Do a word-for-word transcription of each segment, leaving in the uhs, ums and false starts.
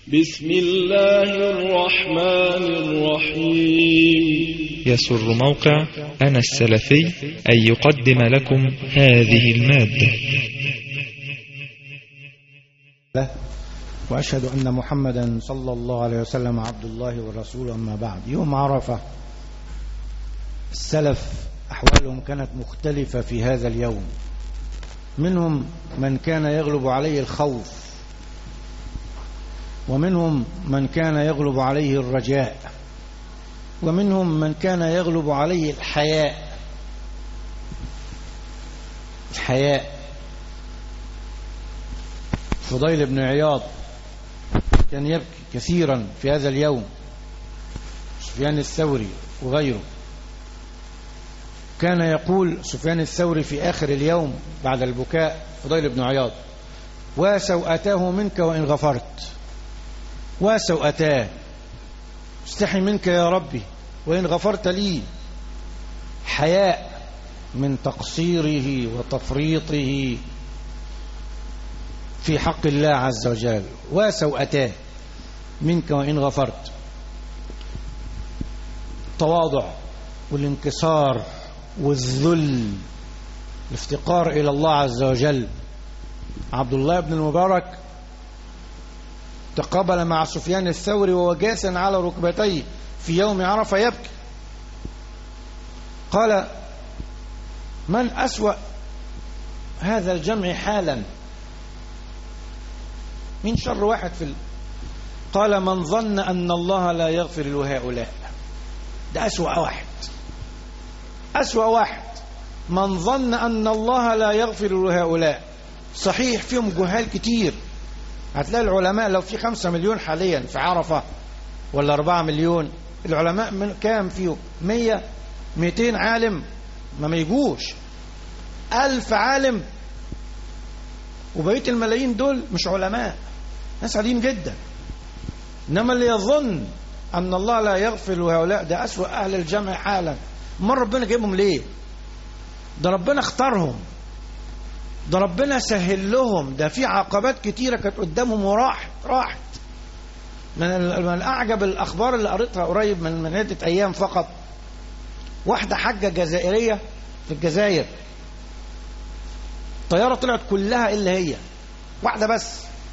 بسم الله الرحمن الرحيم. يسر موقع أنا السلفي أن يقدم لكم هذه المادة. وأشهد أن محمدا صلى الله عليه وسلم عبد الله ورسوله، أما بعد. يوم عرفة السلف أحوالهم كانت مختلفة في هذا اليوم. منهم من كان يغلب عليه الخوف، ومنهم من كان يغلب عليه الرجاء، ومنهم من كان يغلب عليه الحياء. الحياء فضيل بن عياض كان يبكي كثيرا في هذا اليوم، سفيان الثوري وغيره. كان يقول سفيان الثوري في آخر اليوم بعد البكاء فضيل بن عياض: وسوءتاه منك وإن غفرت، وسوءتاه، استحي منك يا ربي وإن غفرت لي. حياء من تقصيره وتفريطه في حق الله عز وجل. وسوءتاه منك وإن غفرت. التواضع والانكسار والذل، الافتقار إلى الله عز وجل. عبد الله بن المبارك تقابل مع سفيان الثوري وهو جالس على ركبتيه في يوم عرفة يبكي. قال: من أسوأ هذا الجمع حالا؟ من شر واحد في ال... قال: من ظن أن الله لا يغفر لهؤلاء. ده أسوأ واحد، أسوأ واحد من ظن أن الله لا يغفر لهؤلاء. صحيح فيهم جهال كتير، هتلاقي العلماء لو في خمسة مليون حاليا في عرفة ولا أربعة مليون، العلماء من كام فيهم؟ مية ميتين عالم ما ما يجوش ألف عالم، وبقية الملايين دول مش علماء، ناس عاديين جدا. إنما اللي يظن أن الله لا يغفر لهؤلاء ده أسوأ أهل الجمع حالا. ما ربنا جايبهم ليه؟ ده ربنا اختارهم، ده ربنا سهل لهم، ده في عقبات كتيرة كانت قدامهم وراحت راحت. من أعجب الأخبار اللي قريتها قريب من من عدة أيام فقط، واحدة حجة جزائرية في الجزائر، الطيارة طلعت كلها إلا هي واحدة بس،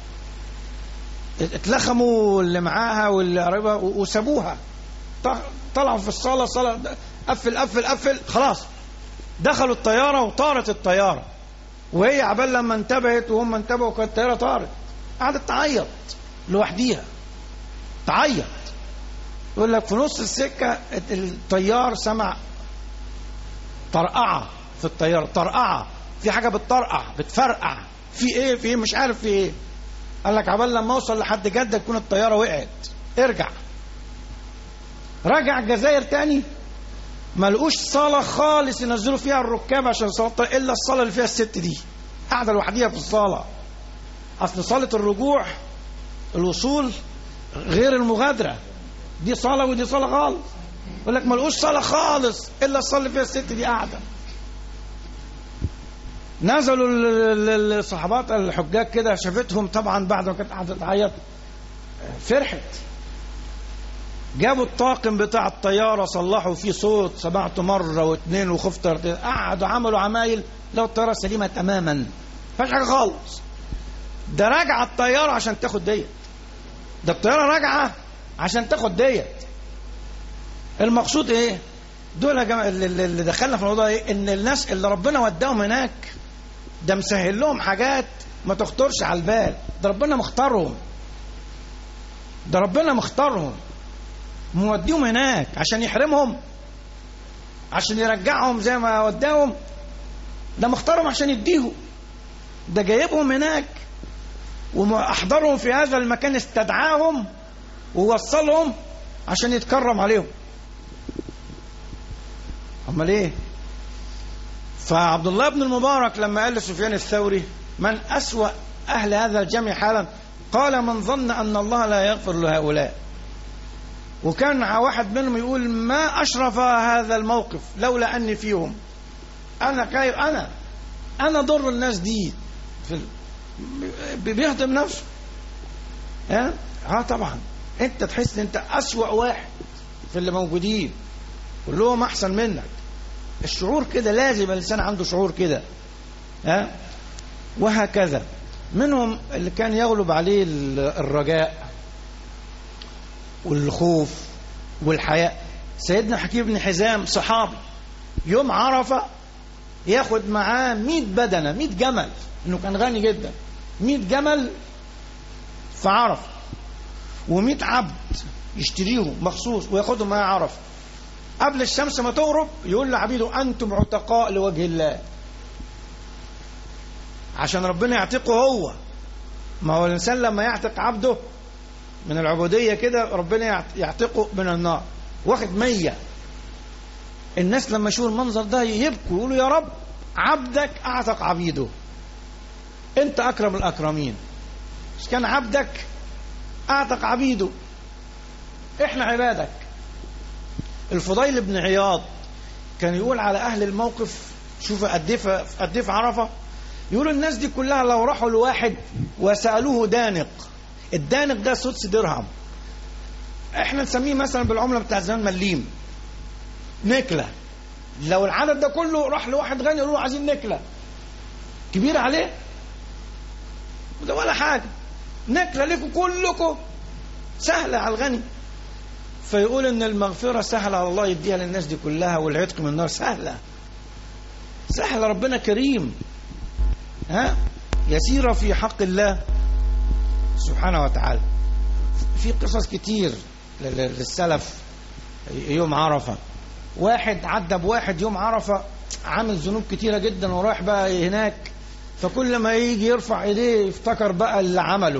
اتلخموا اللي معاها واللي قريبها وسابوها. طلعوا في الصالة، صالة قفل قفل قفل، خلاص دخلوا الطيارة وطارت الطيارة، وهي عبال لما انتبهت وهم انتبهوا كانت الطيارة طارت. قعدت تعيط لوحديها، تعيط. يقول لك في نص السكة الطيار سمع طرقعة في الطيارة، طرقعة في حاجة بتطرقع بتفرقع، في ايه في ايه مش عارف في ايه. قال لك عبال لما اوصل لحد جدة تكون الطيارة وقعت. ارجع رجع الجزائر تاني، ما لقوش صالة خالص ينزلوا فيها الركاب عشان صلاة إلا الصالة اللي فيها الست دي، قاعدة لوحديها في الصالة. أصل صالة الرجوع الوصول غير المغادرة، دي صالة ودي صالة خالص. يقول لك ما لقوش صالة خالص إلا الصالة اللي فيها الست دي قاعدة. نزلوا الصحابات الحجاج كده، شافتهم طبعا بعد ما كانت قاعدة تعيط فرحت. جابوا الطاقم بتاع الطيارة صلحوا فيه صوت، سمعته مرة واثنين وخفت، قعدوا عملوا عمايل لو الطيارة سليمة تماما، فاش حاجة خالص. ده راجعة الطيارة عشان تاخد ديت، ده الطيارة راجعة عشان تاخد ديت. المقصود ايه؟ دول يا جماعة اللي دخلنا في الموضوع ايه؟ ان الناس اللي ربنا وداهم هناك ده مسهل لهم حاجات ما تخطرش على البال. ده ربنا مختارهم، ده ربنا مختارهم موديهم هناك عشان يحرمهم، عشان يرجعهم زي ما وداهم. ده مختارهم عشان يديهم، ده جايبهم هناك وأحضرهم في هذا المكان، استدعاهم ووصلهم عشان يتكرم عليهم. امال ايه؟ فعبد الله بن المبارك لما قال لسفيان الثوري: من أسوأ أهل هذا الجمع حالا؟ قال: من ظن أن الله لا يغفر لهؤلاء. وكان واحد منهم يقول: ما أشرف هذا الموقف لولا أني فيهم. أنا خايف، أنا أنا ضر الناس دي في بيهدم نفسه. ها اه طبعا انت تحس ان انت اسوأ واحد في اللي موجودين، كلهم احسن منك. الشعور كده لازم الانسان عنده شعور كده، ها وهكذا. منهم اللي كان يغلب عليه الرجاء والخوف والحياء. سيدنا حكيم بن حزام صحابي، يوم عرفة ياخد معاه مئة بدنة، مئة جمل، انه كان غني جدا، مئة جمل في عرفة، ومئة عبد يشتريهم مخصوص وياخدهم معاه عرفة. قبل الشمس ما تغرب يقول لعبيده أنتم عتقاء لوجه الله، عشان ربنا يعتقه هو. ما هو الإنسان لما يعتق عبده من العبودية كده ربنا يعتقه من النار. واخد مية. الناس لما يشوفوا المنظر ده يبكوا يقولوا يا رب عبدك أعتق عبيده، أنت أكرم الأكرمين، مش كان عبدك أعتق عبيده، إحنا عبادك. الفضيل بن عياض كان يقول على أهل الموقف، شوف قد ايه قد ايه في عرفة، يقولوا الناس دي كلها لو راحوا لواحد وسألوه دانق، الدانق ده سدس درهم، احنا نسميه مثلا بالعملة بتاع زمان مليم، نكلة. لو العدد ده كله راح لواحد غني يقولوا عايزين نكلة، كبير عليه وده ولا حاجة، نكلة لكم كلكم، سهلة على الغني. فيقول ان المغفرة سهلة على الله يديها للناس دي كلها، والعتق من النار سهلة سهلة، ربنا كريم، ها يسيرة في حق الله سبحانه وتعالى. في قصص كتير للسلف يوم عرفة. واحد عدى بواحد يوم عرفة عامل ذنوب كتيرة جدا ورايح بقى هناك، فكل ما يجي يرفع ايديه يفتكر بقى اللي عمله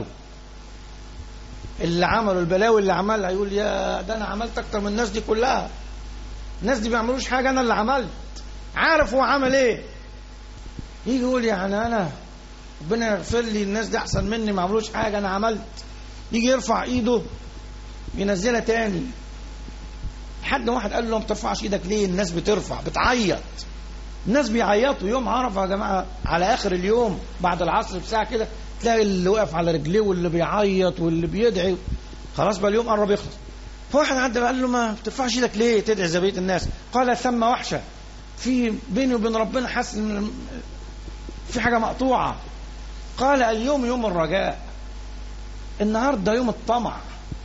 اللي عمله البلاوي اللي عملها، يقول يا ده انا عملت اكتر من الناس دي كلها، الناس دي ما بيعملوش حاجة، انا اللي عملت، عارف هو عمل ايه. يجي يقول يعني انا ربنا يغفر لي، الناس دي احسن مني ما عملوش حاجة، انا عملت. يجي يرفع ايده ينزلها تاني، حد واحد قال له ما بترفعش ايدك ليه؟ الناس بترفع بتعيط، الناس بيعيطوا يوم عرفة يا جماعة. على اخر اليوم بعد العصر بساعة كده تلاقي اللي واقف على رجليه واللي بيعيط واللي بيدعي، خلاص بقى اليوم قرب يخلص. فواحد عدى قال له ما بترفعش ايدك ليه تدعي زي بقية الناس؟ قال ثم وحشة، في بيني وبين ربنا حاسس ان في حاجة مقطوعة. قال اليوم يوم الرجاء، النهاردة يوم الطمع،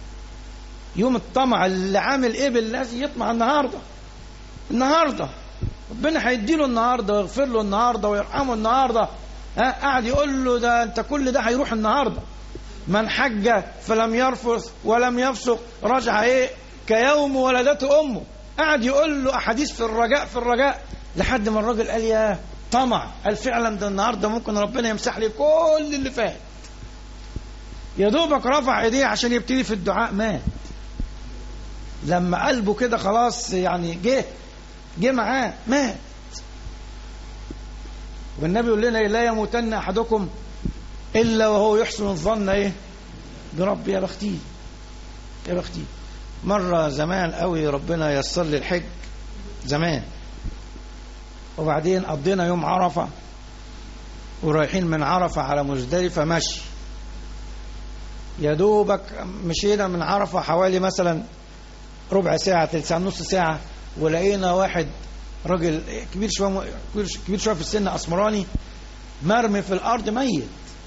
يوم الطمع. اللي عامل ايه بالناس يطمع النهاردة، النهاردة ربنا هيديله النهاردة ويغفر له النهاردة ويرحمه النهاردة. ها قاعد يقول له ده انت كل ده هيروح النهاردة. من حج فلم يرفث ولم يفسق رجع ايه كيوم ولدته امه. قاعد يقول له احاديث في الرجاء في الرجاء لحد ما الراجل قال يا طمع، قال فعلا ده النهارده ممكن ربنا يمسح لي كل اللي فات. يا دوبك رفع ايديه عشان يبتدي في الدعاء مات. لما قلبه كده خلاص يعني جه جه معاه مات. والنبي يقول لنا لا يموتن احدكم الا وهو يحسن الظن ايه برب. يا بختي يا بختي. مره زمان قوي ربنا يسر لي الحج زمان، وبعدين قضينا يوم عرفه ورايحين من عرفه على مزدلفه مشي. يا دوبك مشينا من عرفه حوالي مثلا ربع ساعه تلت ساعه نص ساعه، ولقينا واحد راجل كبير شويه كبير شويه في السن اسمراني مرمي في الارض ميت.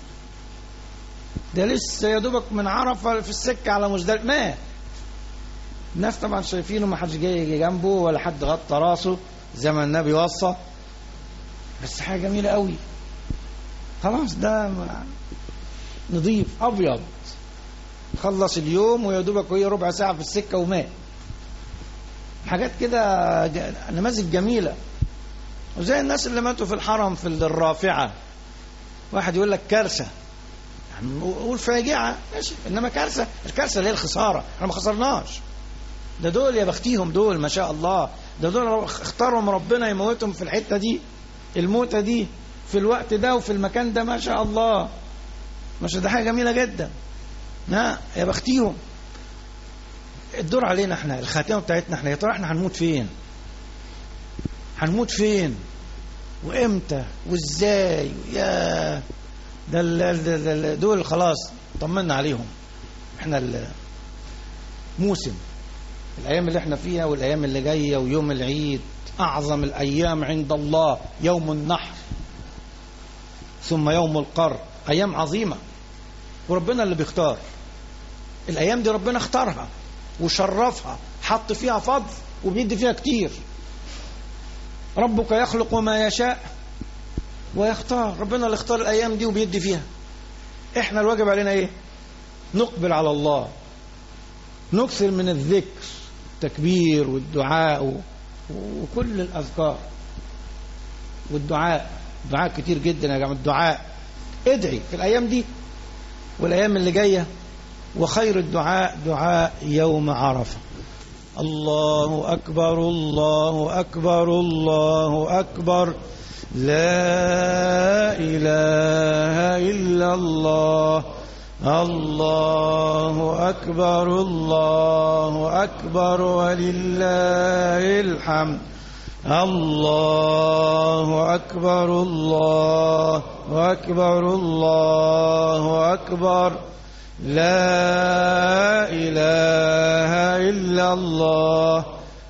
ده لسه يا دوبك من عرفه في السكه على مزدلفه مات. الناس طبعا شايفينه ما حدش جاي جنبه ولا حد غطى راسه زي ما النبي وصى، بس حاجه جميله قوي. خلاص ده نظيف ابيض، خلص اليوم ويا دوبك وهي ربع ساعه في السكه ومات. حاجات كده نماذج جميله. وزي الناس اللي ماتوا في الحرم في الرافعه، واحد يقول لك كارثه، قول فاجعه ماشي، انما كارثه، الكارثه اللي هي الخساره، احنا ما خسرناش. ده دول يا بختيهم دول ما شاء الله، ده دول اختارهم ربنا يموتهم في الحته دي، الموتة دي في الوقت ده وفي المكان ده ما شاء الله. ما شاء ده حاجه جميله جدا. ها يا بختيهم. الدور علينا احنا، الخاتمه بتاعتنا احنا، يا ترى احنا هنموت فين؟ هنموت فين وامتى وازاي؟ يا ده دول خلاص طمنا عليهم. احنا الموسم، الأيام اللي احنا فيها والأيام اللي جاية ويوم العيد، أعظم الأيام عند الله يوم النحر ثم يوم القر، أيام عظيمة وربنا اللي بيختار الأيام دي. ربنا اختارها وشرفها، حط فيها فضل وبيدي فيها كتير. ربك يخلق ما يشاء ويختار، ربنا اللي اختار الأيام دي وبيدي فيها. احنا الواجب علينا ايه؟ نقبل على الله، نكثر من الذكر، التكبير والدعاء وكل الأذكار والدعاء. دعاء كتير جدا يا جماعة، الدعاء ادعي في الأيام دي والأيام اللي جاية، وخير الدعاء دعاء يوم عرفة. الله أكبر الله أكبر الله أكبر، لا إله إلا الله، الله أكبر الله أكبر ولله الحمد، الله أكبر الله أكبر الله أكبر، لا إله إلا الله،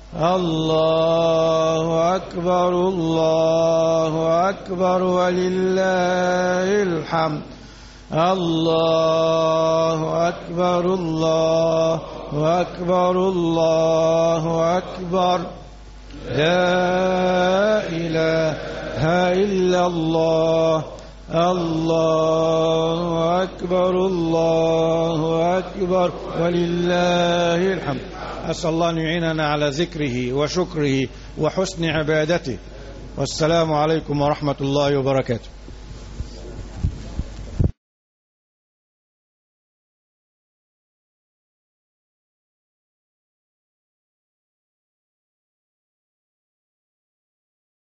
الله أكبر الله أكبر ولله الحمد، الله أكبر الله أكبر الله أكبر، لا إله إلا الله، الله أكبر الله أكبر ولله الحمد. أسأل الله أن يعيننا على ذكره وشكره وحسن عبادته. والسلام عليكم ورحمة الله وبركاته.